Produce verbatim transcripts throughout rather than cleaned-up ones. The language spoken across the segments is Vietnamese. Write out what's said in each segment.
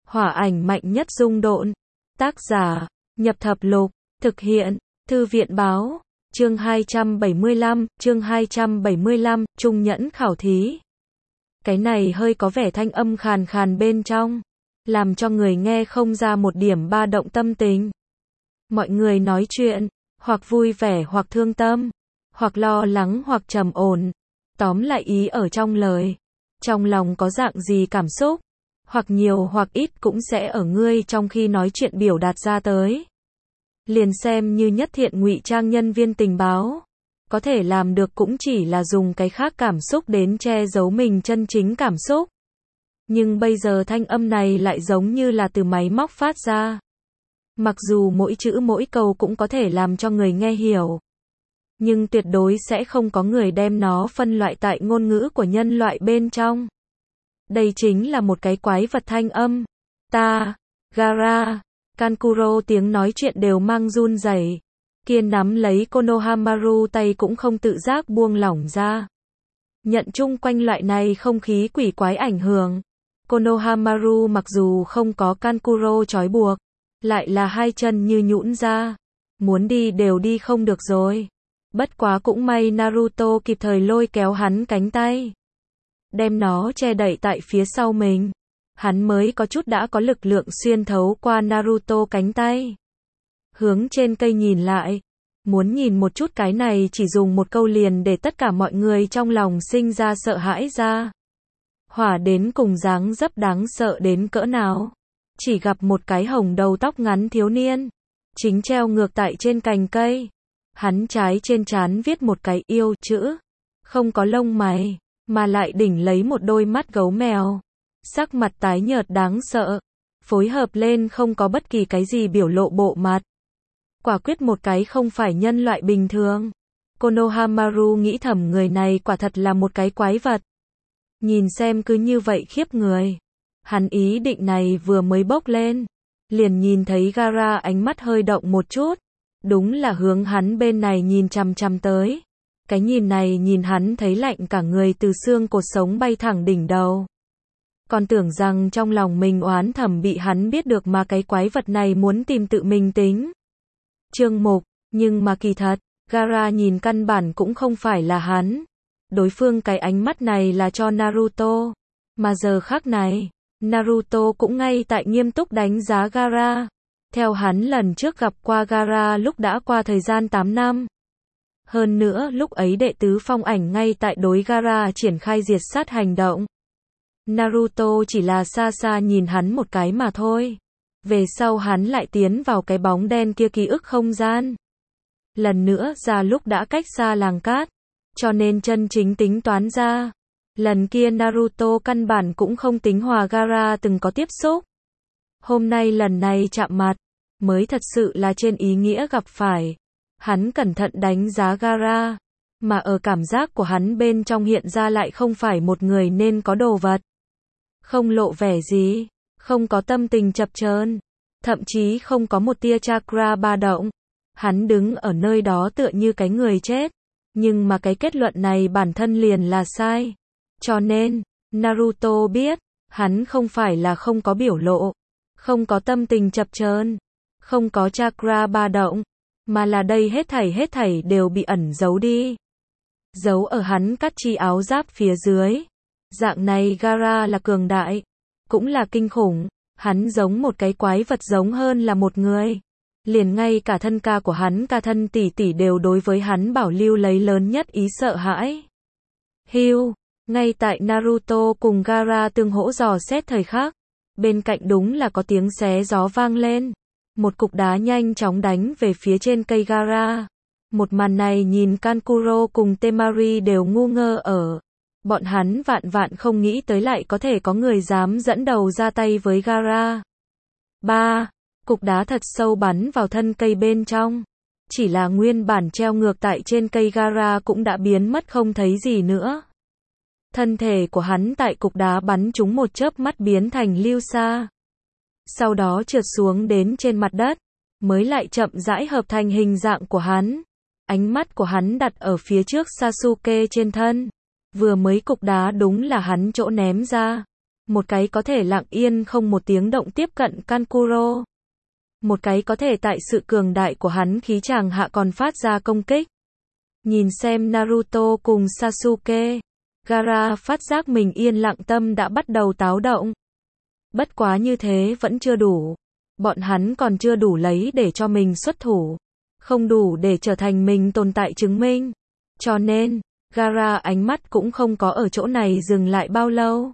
Hỏa ảnh mạnh nhất dung độn. Tác giả, Nhập Thập Lục, thực hiện, Thư viện báo, chương hai trăm bảy mươi lăm, chương hai trăm bảy mươi lăm, trung nhẫn khảo thí. Cái này hơi có vẻ thanh âm khàn khàn bên trong, làm cho người nghe không ra một điểm ba động tâm tình. Mọi người nói chuyện, hoặc vui vẻ hoặc thương tâm, hoặc lo lắng hoặc trầm ổn. Tóm lại ý ở trong lời. Trong lòng có dạng gì cảm xúc, hoặc nhiều hoặc ít cũng sẽ ở ngươi trong khi nói chuyện biểu đạt ra tới. Liền xem như nhất thiện ngụy trang nhân viên tình báo, có thể làm được cũng chỉ là dùng cái khác cảm xúc đến che giấu mình chân chính cảm xúc. Nhưng bây giờ thanh âm này lại giống như là từ máy móc phát ra. Mặc dù mỗi chữ mỗi câu cũng có thể làm cho người nghe hiểu, nhưng tuyệt đối sẽ không có người đem nó phân loại tại ngôn ngữ của nhân loại bên trong. Đây chính là một cái quái vật thanh âm. Ta, Gaara, Kankuro tiếng nói chuyện đều mang run rẩy. Kiên nắm lấy Konohamaru tay cũng không tự giác buông lỏng ra. Nhận chung quanh loại này không khí quỷ quái ảnh hưởng. Konohamaru mặc dù không có Kankuro trói buộc, lại là hai chân như nhũn ra. Muốn đi đều đi không được rồi. Bất quá cũng may Naruto kịp thời lôi kéo hắn cánh tay, đem nó che đậy tại phía sau mình. Hắn mới có chút đã có lực lượng xuyên thấu qua Naruto cánh tay. Hướng trên cây nhìn lại. Muốn nhìn một chút cái này chỉ dùng một câu liền để tất cả mọi người trong lòng sinh ra sợ hãi ra. Hỏa đến cùng dáng dấp đáng sợ đến cỡ nào. Chỉ gặp một cái hồng đầu tóc ngắn thiếu niên, chính treo ngược tại trên cành cây. Hắn trái trên trán viết một cái yêu chữ. Không có lông mày, mà lại đỉnh lấy một đôi mắt gấu mèo. Sắc mặt tái nhợt đáng sợ, phối hợp lên không có bất kỳ cái gì biểu lộ bộ mặt. Quả quyết một cái không phải nhân loại bình thường. Konohamaru nghĩ thầm người này quả thật là một cái quái vật. Nhìn xem cứ như vậy khiếp người. Hắn ý định này vừa mới bốc lên, liền nhìn thấy Gaara ánh mắt hơi động một chút. Đúng là hướng hắn bên này nhìn chằm chằm tới. Cái nhìn này nhìn hắn thấy lạnh cả người từ xương cột sống bay thẳng đỉnh đầu. Còn tưởng rằng trong lòng mình oán thầm bị hắn biết được mà cái quái vật này muốn tìm tự mình tính. Chương mục, nhưng mà kỳ thật, Gaara nhìn căn bản cũng không phải là hắn. Đối phương cái ánh mắt này là cho Naruto. Mà giờ khắc này, Naruto cũng ngay tại nghiêm túc đánh giá Gaara. Theo hắn lần trước gặp qua Gaara lúc đã qua thời gian tám năm. Hơn nữa lúc ấy đệ tứ phong ảnh ngay tại đối Gaara triển khai diệt sát hành động. Naruto chỉ là xa xa nhìn hắn một cái mà thôi. Về sau hắn lại tiến vào cái bóng đen kia ký ức không gian. Lần nữa ra lúc đã cách xa làng cát. Cho nên chân chính tính toán ra. Lần kia Naruto căn bản cũng không tính hòa Gaara từng có tiếp xúc. Hôm nay lần này chạm mặt, mới thật sự là trên ý nghĩa gặp phải. Hắn cẩn thận đánh giá Gaara, mà ở cảm giác của hắn bên trong hiện ra lại không phải một người nên có đồ vật. Không lộ vẻ gì, không có tâm tình chập chờn, thậm chí không có một tia chakra ba động. Hắn đứng ở nơi đó tựa như cái người chết, nhưng mà cái kết luận này bản thân liền là sai. Cho nên, Naruto biết, hắn không phải là không có biểu lộ, không có tâm tình chập chờn, không có chakra ba động, mà là đây hết thảy hết thảy đều bị ẩn giấu đi. Giấu ở hắn cắt chi áo giáp phía dưới. Dạng này Gaara là cường đại, cũng là kinh khủng, hắn giống một cái quái vật giống hơn là một người. Liền ngay cả thân ca của hắn ca thân tỷ tỷ đều đối với hắn bảo lưu lấy lớn nhất ý sợ hãi. Hiu, ngay tại Naruto cùng Gaara tương hỗ dò xét thời khắc, bên cạnh đúng là có tiếng xé gió vang lên. Một cục đá nhanh chóng đánh về phía trên cây Gaara. Một màn này nhìn Kankuro cùng Temari đều ngu ngơ ở. Bọn hắn vạn vạn không nghĩ tới lại có thể có người dám dẫn đầu ra tay với Gaara. Ba, cục đá thật sâu bắn vào thân cây bên trong. Chỉ là nguyên bản treo ngược tại trên cây Gaara cũng đã biến mất không thấy gì nữa. Thân thể của hắn tại cục đá bắn trúng một chớp mắt biến thành lưu sa. Sau đó trượt xuống đến trên mặt đất, mới lại chậm rãi hợp thành hình dạng của hắn. Ánh mắt của hắn đặt ở phía trước Sasuke trên thân. Vừa mới cục đá đúng là hắn chỗ ném ra. Một cái có thể lặng yên không một tiếng động tiếp cận Kankuro. Một cái có thể tại sự cường đại của hắn khí tràng hạ còn phát ra công kích. Nhìn xem Naruto cùng Sasuke, Gaara phát giác mình yên lặng tâm đã bắt đầu táo động. Bất quá như thế vẫn chưa đủ. Bọn hắn còn chưa đủ lấy để cho mình xuất thủ. Không đủ để trở thành mình tồn tại chứng minh. Cho nên, Gaara ánh mắt cũng không có ở chỗ này dừng lại bao lâu.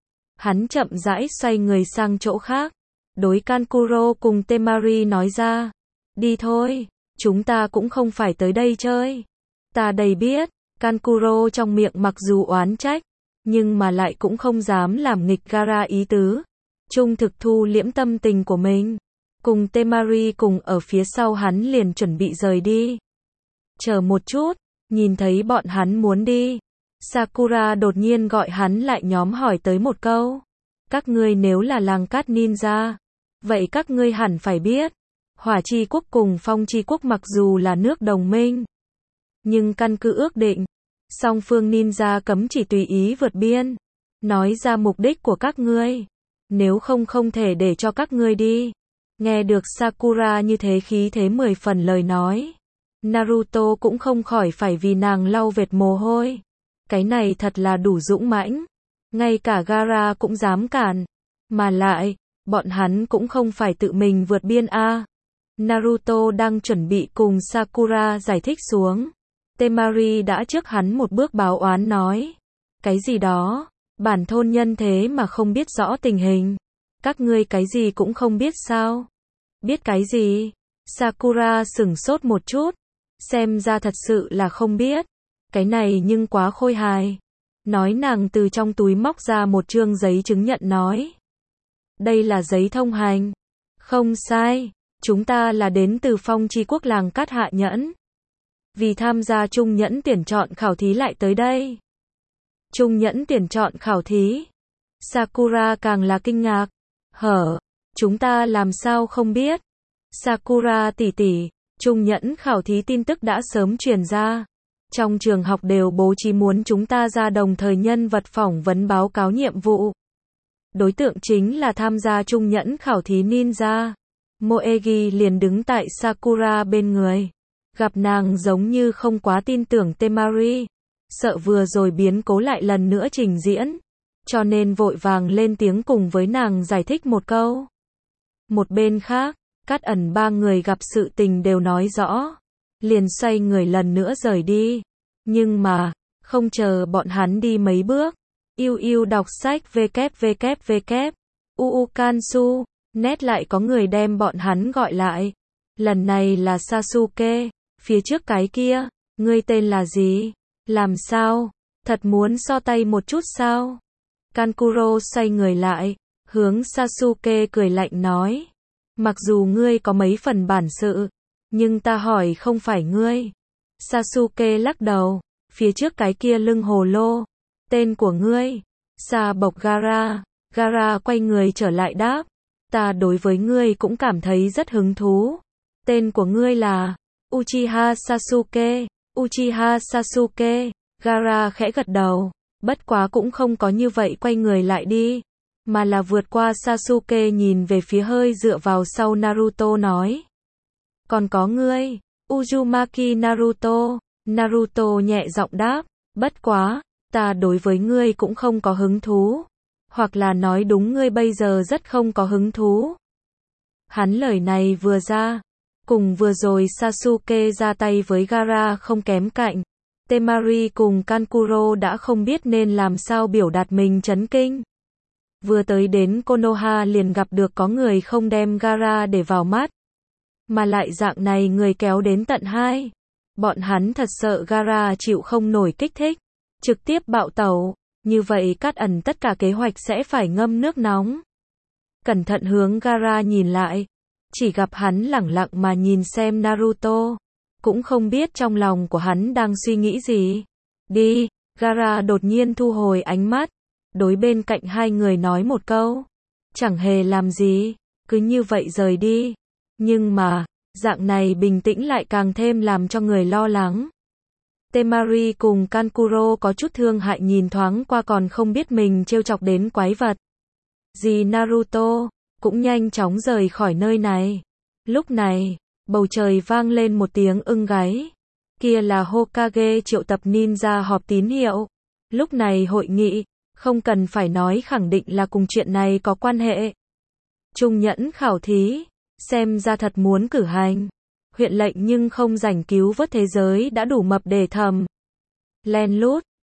Hắn chậm rãi xoay người sang chỗ khác. Đối Kankuro cùng Temari nói ra. Đi thôi, chúng ta cũng không phải tới đây chơi. Ta đầy biết, Kankuro trong miệng mặc dù oán trách, nhưng mà lại cũng không dám làm nghịch Gaara ý tứ. Trung thực thu liễm tâm tình của mình. Cùng Temari cùng ở phía sau hắn liền chuẩn bị rời đi. Chờ một chút, nhìn thấy bọn hắn muốn đi. Sakura đột nhiên gọi hắn lại nhóm hỏi tới một câu. Các ngươi nếu là làng cát ninja, vậy các ngươi hẳn phải biết. Hỏa chi quốc cùng phong chi quốc mặc dù là nước đồng minh, nhưng căn cứ ước định, song phương ninja cấm chỉ tùy ý vượt biên. Nói ra mục đích của các ngươi. Nếu không không thể để cho các ngươi đi. Nghe được Sakura như thế khí thế mười phần lời nói. Naruto cũng không khỏi phải vì nàng lau vệt mồ hôi. Cái này thật là đủ dũng mãnh. Ngay cả Gaara cũng dám cản. Mà lại, bọn hắn cũng không phải tự mình vượt biên a. Naruto đang chuẩn bị cùng Sakura giải thích xuống. Temari đã trước hắn một bước báo oán nói. Cái gì đó, bản thôn nhân thế mà không biết rõ tình hình. Các ngươi cái gì cũng không biết sao? Biết cái gì? Sakura sửng sốt một chút. Xem ra thật sự là không biết. Cái này nhưng quá khôi hài. Nói nàng từ trong túi móc ra một chương giấy chứng nhận nói. Đây là giấy thông hành. Không sai. Chúng ta là đến từ phong chi quốc làng cát hạ nhẫn. Vì tham gia trung nhẫn tuyển chọn khảo thí lại tới đây. Trung nhẫn tuyển chọn khảo thí. Sakura càng là kinh ngạc. Hở, chúng ta làm sao không biết. Sakura tỷ tỷ, trung nhẫn khảo thí tin tức đã sớm truyền ra. Trong trường học đều bố trí muốn chúng ta ra đồng thời nhân vật phỏng vấn báo cáo nhiệm vụ. Đối tượng chính là tham gia trung nhẫn khảo thí ninja. Moegi liền đứng tại Sakura bên người. Gặp nàng giống như không quá tin tưởng Temari. Sợ vừa rồi biến cố lại lần nữa trình diễn. Cho nên vội vàng lên tiếng cùng với nàng giải thích một câu. Một bên khác, Cát Ẩn ba người gặp sự tình đều nói rõ. Liền xoay người lần nữa rời đi. Nhưng mà, không chờ bọn hắn đi mấy bước. Yêu yêu đọc sách www. Uu Kansu. Nét lại có người đem bọn hắn gọi lại. Lần này là Sasuke. Phía trước cái kia, ngươi tên là gì? Làm sao? Thật muốn so tay một chút sao? Kankuro xoay người lại, hướng Sasuke cười lạnh nói. Mặc dù ngươi có mấy phần bản sự, nhưng ta hỏi không phải ngươi. Sasuke lắc đầu, phía trước cái kia lưng hồ lô. Tên của ngươi? Sa bộc Gaara. Gaara quay người trở lại đáp. Ta đối với ngươi cũng cảm thấy rất hứng thú. Tên của ngươi là Uchiha Sasuke. Uchiha Sasuke. Gaara khẽ gật đầu. Bất quá cũng không có như vậy quay người lại đi. Mà là vượt qua Sasuke nhìn về phía hơi dựa vào sau Naruto nói. Còn có ngươi. Uzumaki Naruto. Naruto nhẹ giọng đáp. Bất quá, ta đối với ngươi cũng không có hứng thú. Hoặc là nói đúng ngươi bây giờ rất không có hứng thú. Hắn lời này vừa ra. Cùng vừa rồi Sasuke ra tay với Gaara không kém cạnh. Temari cùng Kankuro đã không biết nên làm sao biểu đạt mình chấn kinh. Vừa tới đến Konoha liền gặp được có người không đem Gaara để vào mắt. Mà lại dạng này người kéo đến tận hai. Bọn hắn thật sợ Gaara chịu không nổi kích thích. Trực tiếp bạo tẩu. Như vậy Cát Ẩn tất cả kế hoạch sẽ phải ngâm nước nóng. Cẩn thận hướng Gaara nhìn lại. Chỉ gặp hắn lẳng lặng mà nhìn xem Naruto. Cũng không biết trong lòng của hắn đang suy nghĩ gì. Đi, Gaara đột nhiên thu hồi ánh mắt. Đối bên cạnh hai người nói một câu. Chẳng hề làm gì, cứ như vậy rời đi. Nhưng mà, dạng này bình tĩnh lại càng thêm làm cho người lo lắng. Temari cùng Kankuro có chút thương hại nhìn thoáng qua còn không biết mình trêu chọc đến quái vật. dì Naruto, cũng nhanh chóng rời khỏi nơi này. Lúc này, bầu trời vang lên một tiếng ưng gáy. Kia là Hokage triệu tập ninja họp tín hiệu. Lúc này hội nghị, không cần phải nói khẳng định là cùng chuyện này có quan hệ. Trung nhẫn khảo thí, xem ra thật muốn cử hành. Huyện lệnh nhưng không rảnh cứu vớt thế giới đã đủ mập để thầm. Len lút,